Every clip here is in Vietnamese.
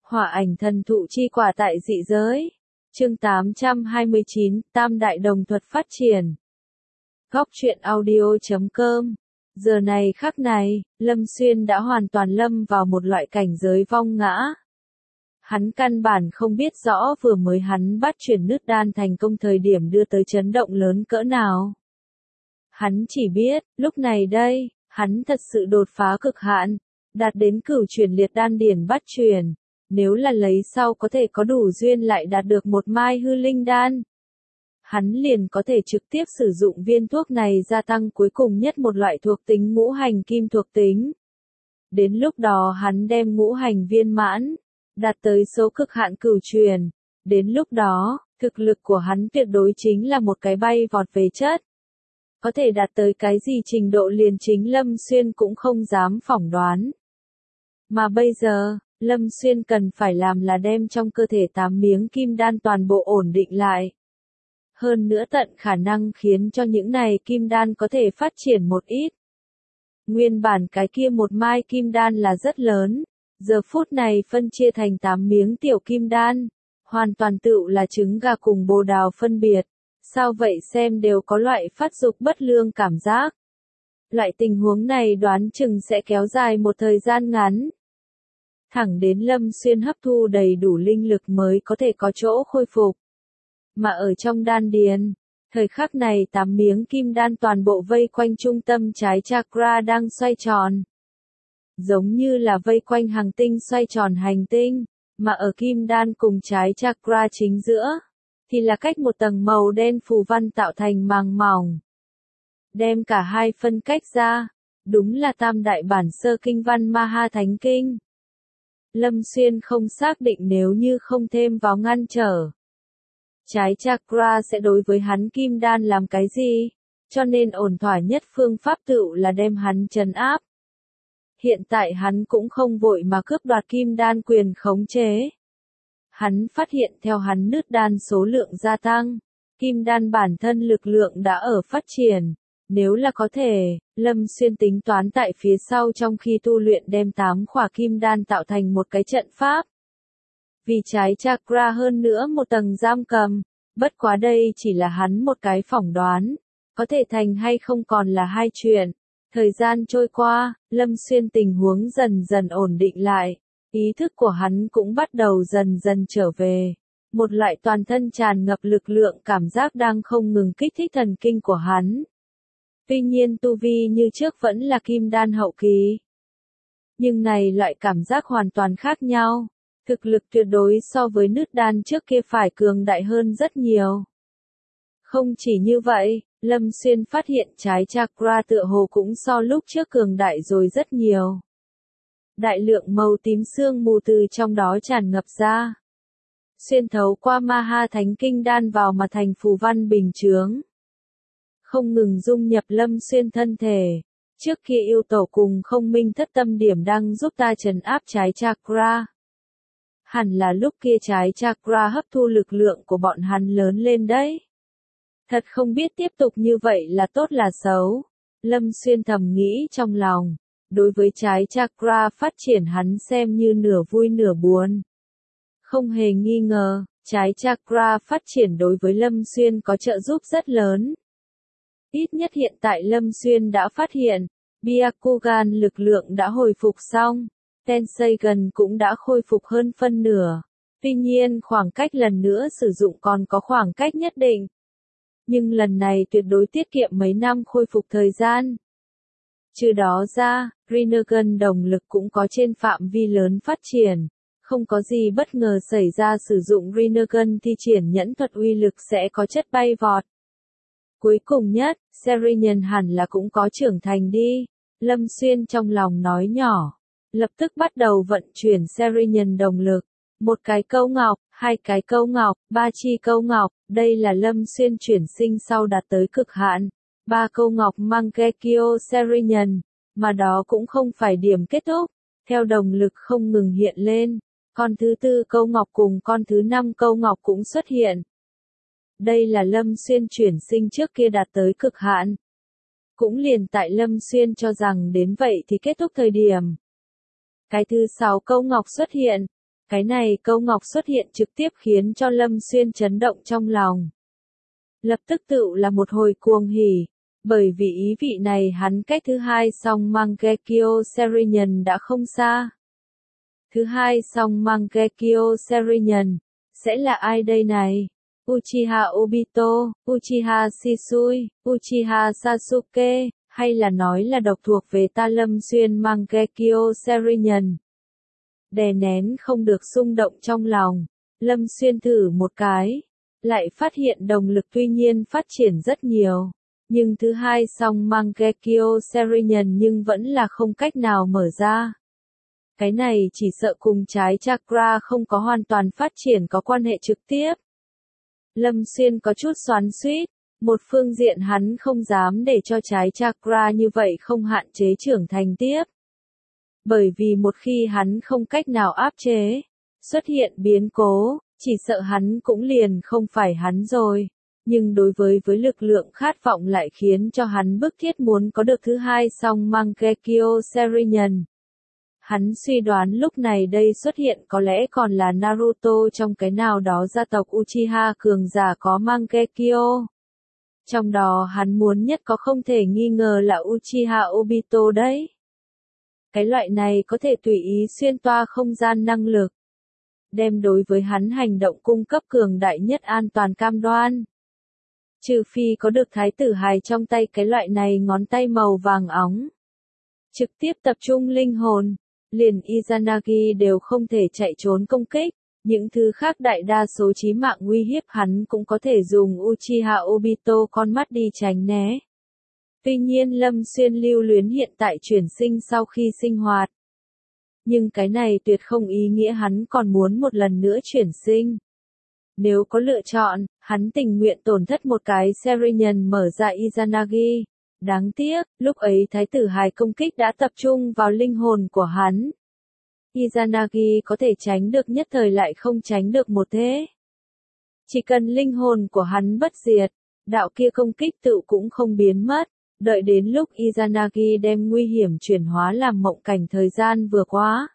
Hỏa ảnh thần thụ chi quả tại dị giới. Chương 829, Tam đại đồng thuật phát triển. Góc truyện audio.com. Giờ này khắc này, Lâm Xuyên đã hoàn toàn lâm vào một loại cảnh giới vong ngã. Hắn căn bản không biết rõ vừa mới hắn bắt chuyển nứt đan thành công thời điểm đưa tới chấn động lớn cỡ nào. Hắn chỉ biết, lúc này đây, hắn thật sự đột phá cực hạn, đạt đến cửu chuyển liệt đan điển bắt chuyển. Nếu là lấy sau có thể có đủ duyên lại đạt được một mai hư linh đan, hắn liền có thể trực tiếp sử dụng viên thuốc này gia tăng cuối cùng nhất một loại thuộc tính ngũ hành kim thuộc tính. Đến lúc đó hắn đem ngũ hành viên mãn, đạt tới số cực hạn cửu truyền. Đến lúc đó, thực lực của hắn tuyệt đối chính là một cái bay vọt về chất. Có thể đạt tới cái gì trình độ liền chính Lâm Xuyên cũng không dám phỏng đoán. Mà bây giờ, Lâm Xuyên cần phải làm là đem trong cơ thể 8 miếng kim đan toàn bộ ổn định lại. Hơn nữa tận khả năng khiến cho những này kim đan có thể phát triển một ít. Nguyên bản cái kia một mai kim đan là rất lớn, giờ phút này phân chia thành 8 miếng tiểu kim đan, hoàn toàn tựu là trứng gà cùng bồ đào phân biệt. Sao vậy xem đều có loại phát dục bất lương cảm giác. Loại tình huống này đoán chừng sẽ kéo dài một thời gian ngắn. Thẳng đến Lâm Xuyên hấp thu đầy đủ linh lực mới có thể có chỗ khôi phục. Mà ở trong đan điền, thời khắc này 8 miếng kim đan toàn bộ vây quanh trung tâm trái chakra đang xoay tròn. Giống như là vây quanh hành tinh xoay tròn hành tinh, mà ở kim đan cùng trái chakra chính giữa, thì là cách một tầng màu đen phù văn tạo thành màng mỏng. Đem cả hai phân cách ra, đúng là tam đại bản sơ kinh văn Maha Thánh Kinh. Lâm Xuyên không xác định nếu như không thêm vào ngăn trở. Trái chakra sẽ đối với hắn kim đan làm cái gì, cho nên ổn thỏa nhất phương pháp tựu là đem hắn trấn áp. Hiện tại hắn cũng không vội mà cướp đoạt kim đan quyền khống chế. Hắn phát hiện theo hắn nứt đan số lượng gia tăng, kim đan bản thân lực lượng đã ở phát triển. Nếu là có thể, Lâm Xuyên tính toán tại phía sau trong khi tu luyện đem 8 khỏa kim đan tạo thành một cái trận pháp. Vì trái chakra hơn nữa một tầng giam cầm, bất quá đây chỉ là hắn một cái phỏng đoán, có thể thành hay không còn là hai chuyện. Thời gian trôi qua, Lâm Xuyên tình huống dần dần ổn định lại, ý thức của hắn cũng bắt đầu dần dần trở về. Một loại toàn thân tràn ngập lực lượng cảm giác đang không ngừng kích thích thần kinh của hắn. Tuy nhiên tu vi như trước vẫn là kim đan hậu kỳ. Nhưng này loại cảm giác hoàn toàn khác nhau. Thực lực tuyệt đối so với nứt đan trước kia phải cường đại hơn rất nhiều. Không chỉ như vậy, Lâm Xuyên phát hiện trái chakra tựa hồ cũng so lúc trước cường đại rồi rất nhiều. Đại lượng màu tím sương mù từ trong đó tràn ngập ra. Xuyên thấu qua Maha Thánh Kinh đan vào mà thành phù văn bình chướng. Không ngừng dung nhập Lâm Xuyên thân thể. Trước kia yêu tổ cùng không minh thất tâm điểm đang giúp ta trấn áp trái chakra. Hẳn là lúc kia trái chakra hấp thu lực lượng của bọn hắn lớn lên đấy. Thật không biết tiếp tục như vậy là tốt là xấu. Lâm Xuyên thầm nghĩ trong lòng. Đối với trái chakra phát triển hắn xem như nửa vui nửa buồn. Không hề nghi ngờ, trái chakra phát triển đối với Lâm Xuyên có trợ giúp rất lớn. Ít nhất hiện tại Lâm Xuyên đã phát hiện, Byakugan lực lượng đã hồi phục xong, Tenseigan cũng đã khôi phục hơn phân nửa. Tuy nhiên khoảng cách lần nữa sử dụng còn có khoảng cách nhất định. Nhưng lần này tuyệt đối tiết kiệm mấy năm khôi phục thời gian. Trừ đó ra, Rinnegan đồng lực cũng có trên phạm vi lớn phát triển. Không có gì bất ngờ xảy ra sử dụng Rinnegan thi triển nhẫn thuật uy lực sẽ có chất bay vọt. Cuối cùng nhất, Serinhân hẳn là cũng có trưởng thành đi. Lâm Xuyên trong lòng nói nhỏ. Lập tức bắt đầu vận chuyển Serinhân đồng lực. Một cái câu ngọc, hai cái câu ngọc, ba chi câu ngọc. Đây là Lâm Xuyên chuyển sinh sau đạt tới cực hạn. 3 câu ngọc Mangekyo Serinhân. Mà đó cũng không phải điểm kết thúc. Theo đồng lực không ngừng hiện lên. Con thứ 4 câu ngọc cùng con thứ 5 câu ngọc cũng xuất hiện. Đây là Lâm Xuyên chuyển sinh trước kia đạt tới cực hạn. Cũng liền tại Lâm Xuyên cho rằng đến vậy thì kết thúc thời điểm. Cái thứ 6 câu ngọc xuất hiện. Cái này câu ngọc xuất hiện trực tiếp khiến cho Lâm Xuyên chấn động trong lòng. Lập tức tự là một hồi cuồng hỉ, bởi vì ý vị này hắn cách thứ hai song Mangekyo Serenian đã không xa. Thứ hai song Mangekyo Serenian, sẽ là ai đây này? Uchiha Obito, Uchiha Shisui, Uchiha Sasuke, hay là nói là độc thuộc về ta Lâm Xuyên Mangekyo Serenian? Đè nén không được xung động trong lòng, Lâm Xuyên thử một cái, lại phát hiện động lực tuy nhiên phát triển rất nhiều, nhưng thứ hai song Mangekyo Serenian nhưng vẫn là không cách nào mở ra. Cái này chỉ sợ cùng trái chakra không có hoàn toàn phát triển có quan hệ trực tiếp. Lâm Xuyên có chút xoắn xuýt, một phương diện hắn không dám để cho trái chakra như vậy không hạn chế trưởng thành tiếp. Bởi vì một khi hắn không cách nào áp chế, xuất hiện biến cố, chỉ sợ hắn cũng liền không phải hắn rồi. Nhưng đối với lực lượng khát vọng lại khiến cho hắn bức thiết muốn có được thứ hai song Mangekyo Serenian. Hắn suy đoán lúc này đây xuất hiện có lẽ còn là Naruto trong cái nào đó gia tộc Uchiha cường giả có Mangekyo. Trong đó hắn muốn nhất có không thể nghi ngờ là Uchiha Obito đấy. Cái loại này có thể tùy ý xuyên toa không gian năng lực, đem đối với hắn hành động cung cấp cường đại nhất an toàn cam đoan. Trừ phi có được thái tử hài trong tay cái loại này ngón tay màu vàng óng. Trực tiếp tập trung linh hồn, liền Izanagi đều không thể chạy trốn công kích, những thứ khác đại đa số chí mạng uy hiếp hắn cũng có thể dùng Uchiha Obito con mắt đi tránh né. Tuy nhiên Lâm Xuyên lưu luyến hiện tại chuyển sinh sau khi sinh hoạt. Nhưng cái này tuyệt không ý nghĩa hắn còn muốn một lần nữa chuyển sinh. Nếu có lựa chọn, hắn tình nguyện tổn thất một cái Serenian mở ra Izanagi. Đáng tiếc, lúc ấy thái tử hài công kích đã tập trung vào linh hồn của hắn. Izanagi có thể tránh được nhất thời lại không tránh được một thế. Chỉ cần linh hồn của hắn bất diệt, đạo kia công kích tự cũng không biến mất. Đợi đến lúc Izanagi đem nguy hiểm chuyển hóa làm mộng cảnh thời gian vừa qua,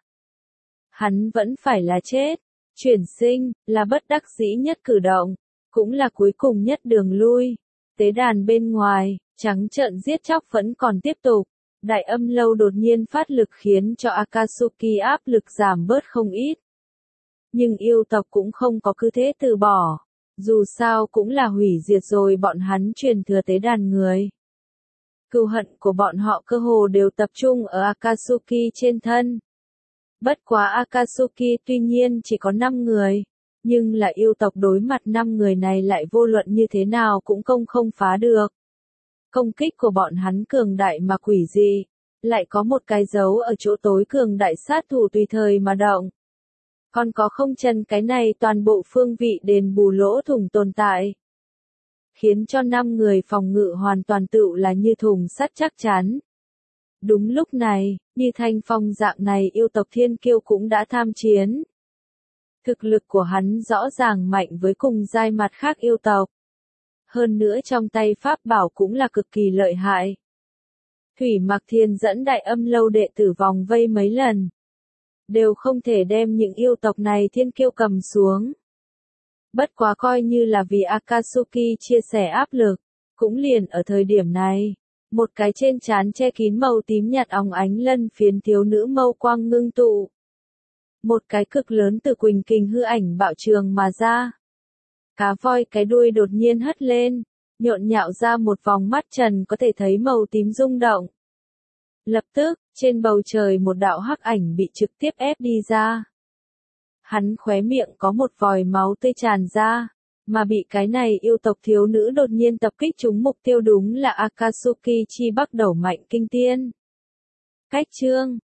hắn vẫn phải là chết. Chuyển sinh, là bất đắc dĩ nhất cử động, cũng là cuối cùng nhất đường lui. Tế đàn bên ngoài, trắng trợn giết chóc vẫn còn tiếp tục. Đại âm lâu đột nhiên phát lực khiến cho Akatsuki áp lực giảm bớt không ít. Nhưng yêu tộc cũng không có cứ thế từ bỏ. Dù sao cũng là hủy diệt rồi bọn hắn truyền thừa tế đàn người. Cừu hận của bọn họ cơ hồ đều tập trung ở Akatsuki trên thân. Bất quá Akatsuki tuy nhiên chỉ có 5 người, nhưng là yêu tộc đối mặt 5 người này lại vô luận như thế nào cũng không phá được. Công kích của bọn hắn cường đại mà quỷ dị, lại có một cái dấu ở chỗ tối cường đại sát thủ tùy thời mà động. Còn có không chân cái này toàn bộ phương vị đền bù lỗ thủng tồn tại. Khiến cho 5 người phòng ngự hoàn toàn tự là như thùng sắt chắc chắn. Đúng lúc này, như Thanh Phong dạng này yêu tộc thiên kiêu cũng đã tham chiến. Thực lực của hắn rõ ràng mạnh với cùng giai mặt khác yêu tộc. Hơn nữa trong tay pháp bảo cũng là cực kỳ lợi hại. Thủy Mặc Thiên dẫn đại âm lâu đệ tử vòng vây mấy lần. Đều không thể đem những yêu tộc này thiên kiêu cầm xuống. Bất quá coi như là vì Akatsuki chia sẻ áp lực, cũng liền ở thời điểm này. Một cái trên trán che kín màu tím nhạt óng ánh lân phiến thiếu nữ mâu quang ngưng tụ. Một cái cực lớn từ quỳnh kình hư ảnh bạo trường mà ra. Cá voi cái đuôi đột nhiên hất lên, nhộn nhạo ra một vòng mắt trần có thể thấy màu tím rung động. Lập tức, trên bầu trời một đạo hắc ảnh bị trực tiếp ép đi ra. Hắn khóe miệng có một vòi máu tươi tràn ra, mà bị cái này yêu tộc thiếu nữ đột nhiên tập kích trúng mục tiêu đúng là Akatsuki chi bắt đầu mạnh kinh tiên. Cách chương